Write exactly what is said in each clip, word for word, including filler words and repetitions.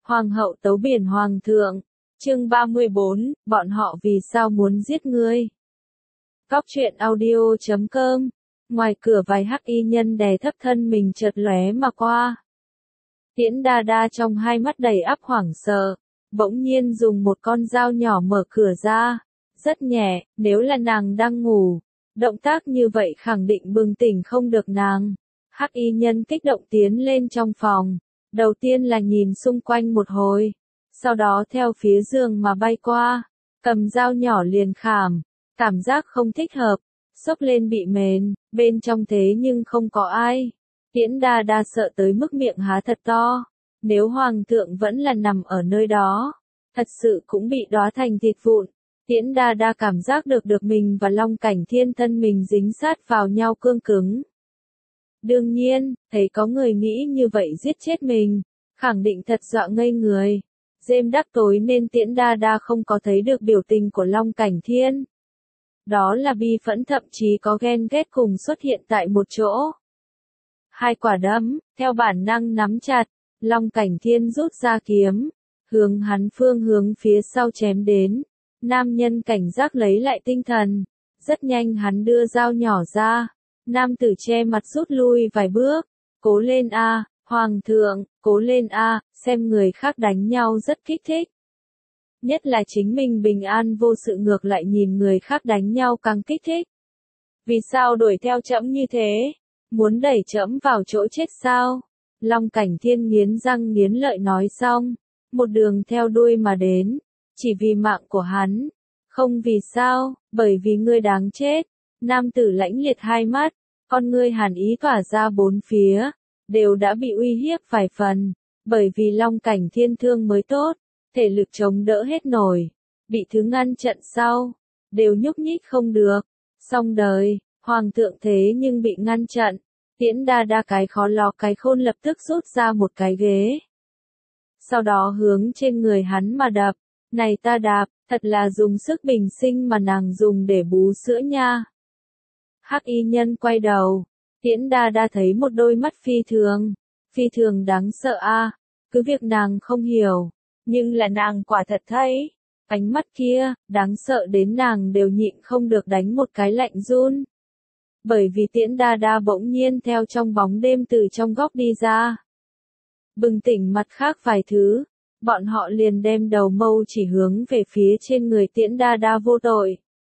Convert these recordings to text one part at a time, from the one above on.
Hoàng hậu tấu biển hoàng thượng. Chương ba mươi bốn, bọn họ vì sao muốn giết ngươi? Cóc truyện audio chấm com. Ngoài cửa vài hắc y nhân đè thấp thân mình chợt lóe mà qua. Tiễn Đa Đa trong hai mắt đầy ắp hoảng sợ, bỗng nhiên dùng một con dao nhỏ mở cửa ra, rất nhẹ, nếu là nàng đang ngủ, động tác như vậy khẳng định bừng tỉnh không được nàng. Hắc y nhân kích động tiến lên trong phòng, đầu tiên là nhìn xung quanh một hồi, sau đó theo phía giường mà bay qua, cầm dao nhỏ liền khảm, cảm giác không thích hợp, xốc lên bị mền, bên trong thế nhưng không có ai. Tiễn Đa Đa sợ tới mức miệng há thật to, nếu hoàng thượng vẫn là nằm ở nơi đó, thật sự cũng bị đóa thành thịt vụn. Tiễn Đa Đa cảm giác được được mình và Long Cảnh Thiên thân mình dính sát vào nhau cương cứng. Đương nhiên, thấy có người nghĩ như vậy giết chết mình, khẳng định thật dọa ngây người. Đêm đắc tối nên Tiễn Đa Đa không có thấy được biểu tình của Long Cảnh Thiên. Đó là bi phẫn, thậm chí có ghen ghét cùng xuất hiện tại một chỗ. Hai quả đấm, theo bản năng nắm chặt, Long Cảnh Thiên rút ra kiếm, hướng hắn phương hướng phía sau chém đến. Nam nhân cảnh giác lấy lại tinh thần, rất nhanh hắn đưa dao nhỏ ra. Nam tử che mặt rút lui vài bước, cố lên a, hoàng thượng, cố lên a, xem người khác đánh nhau rất kích thích. Nhất là chính mình bình an vô sự ngược lại nhìn người khác đánh nhau càng kích thích. Vì sao đuổi theo trẫm như thế? Muốn đẩy trẫm vào chỗ chết sao? Long Cảnh Thiên nghiến răng nghiến lợi nói xong, một đường theo đuôi mà đến, chỉ vì mạng của hắn. Không vì sao, bởi vì ngươi đáng chết. Nam tử lãnh liệt hai mắt, con ngươi hàn ý tỏa ra bốn phía, đều đã bị uy hiếp vài phần, bởi vì Long Cảnh Thiên thương mới tốt, thể lực chống đỡ hết nổi, bị thứ ngăn trận sau, đều nhúc nhích không được, xong đời, hoàng thượng thế nhưng bị ngăn trận. Tiễn Đa Đa cái khó lò cái khôn lập tức rút ra một cái ghế, sau đó hướng trên người hắn mà đập. Này ta đạp, thật là dùng sức bình sinh mà nàng dùng để bú sữa nha. Hắc y nhân quay đầu, Tiễn Đa Đa thấy một đôi mắt phi thường, phi thường đáng sợ a, cứ việc nàng không hiểu, nhưng là nàng quả thật thấy, ánh mắt kia, đáng sợ đến nàng đều nhịn không được đánh một cái lạnh run. Bởi vì Tiễn Đa Đa bỗng nhiên theo trong bóng đêm từ trong góc đi ra. Bừng tỉnh mặt khác vài thứ, bọn họ liền đem đầu mâu chỉ hướng về phía trên người Tiễn Đa Đa vô tội.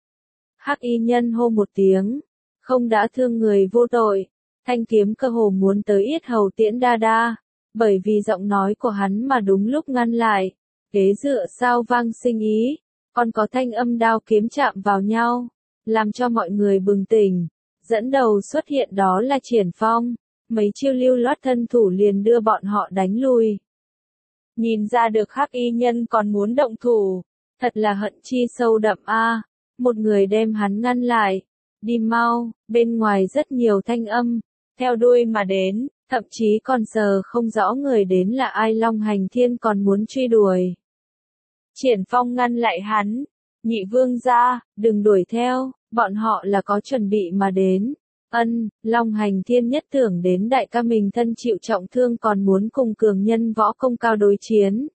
Hắc y nhân hô một tiếng, không đã thương người vô tội, thanh kiếm cơ hồ muốn tới yết hầu Tiễn Đa Đa, bởi vì giọng nói của hắn mà đúng lúc ngăn lại, ghế dựa sao vang sinh ý, còn có thanh âm đao kiếm chạm vào nhau, làm cho mọi người bừng tỉnh. Dẫn đầu xuất hiện đó là Triển Phong, mấy chiêu lưu loát thân thủ liền đưa bọn họ đánh lui. Nhìn ra được hắc y nhân còn muốn động thủ, thật là hận chi sâu đậm a. Một người đem hắn ngăn lại, đi mau, bên ngoài rất nhiều thanh âm, theo đuôi mà đến, thậm chí còn giờ không rõ người đến là ai. Long Hành Thiên còn muốn truy đuổi. Triển Phong ngăn lại hắn, nhị vương gia, đừng đuổi theo, bọn họ là có chuẩn bị mà đến. Ân, Long Hành Thiên nhất tưởng đến đại ca mình thân chịu trọng thương còn muốn cùng cường nhân võ công cao đối chiến.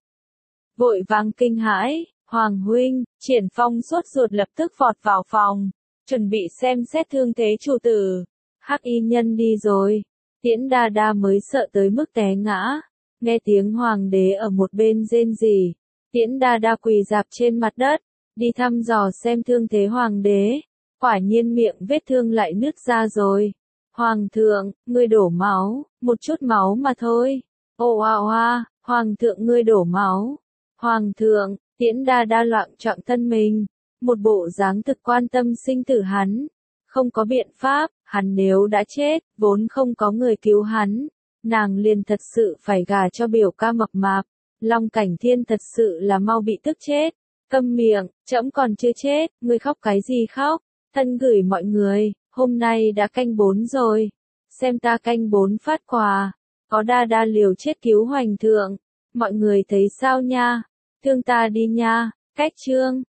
Vội vàng kinh hãi, Hoàng huynh, Triển Phong sốt ruột lập tức vọt vào phòng, chuẩn bị xem xét thương thế chủ tử. Hắc y nhân đi rồi, Tiễn Đa Đa mới sợ tới mức té ngã, nghe tiếng hoàng đế ở một bên rên rỉ, Tiễn Đa Đa quỳ rạp trên mặt đất, đi thăm dò xem thương thế hoàng đế. Quả nhiên miệng vết thương lại nứt ra rồi. Hoàng thượng, ngươi đổ máu, một chút máu mà thôi. Ô oa oa, hoàng thượng ngươi đổ máu. Hoàng thượng, Tiễn Đa Đa loạn trọng thân mình, một bộ dáng thực quan tâm sinh tử hắn. Không có biện pháp, hắn nếu đã chết, vốn không có người cứu hắn. Nàng liền thật sự phải gả cho biểu ca mập mạp. Long Cảnh Thiên thật sự là mau bị tức chết. Câm miệng, trẫm còn chưa chết, ngươi khóc cái gì khóc? Thân gửi mọi người, hôm nay đã canh bốn rồi, xem ta canh bốn phát quà, có Đa Đa liều chết cứu Hoành thượng, mọi người thấy sao nha, thương ta đi nha. Cách chương